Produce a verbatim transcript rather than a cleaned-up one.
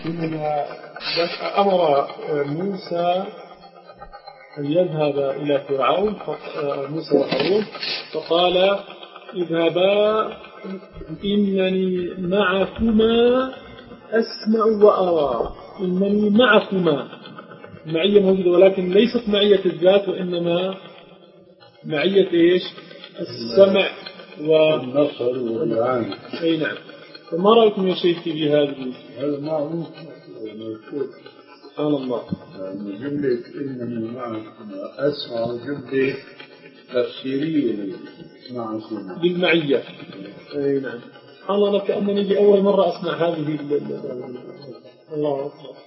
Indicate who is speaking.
Speaker 1: إنما أمر موسى أن يذهب إلى فرعون، موسى وهارون، فقال اذهبا إنني معكما أسمع وأرى. إنني معكما، معية موجودة ولكن ليست معية الذات، وإنما معية إيش؟ السمع
Speaker 2: والنصر والعين.
Speaker 1: أي نعم. فما رأيكم يا شيخي بهذه؟
Speaker 2: هذا معروف.
Speaker 1: سبحان الله.
Speaker 2: جملة إنني معكم أسمع جملة تفسيرية معكم
Speaker 1: بالمعية. أي نعم. سبحان الله، كأنني لأول مرة أسمع هذه. الله أكبر.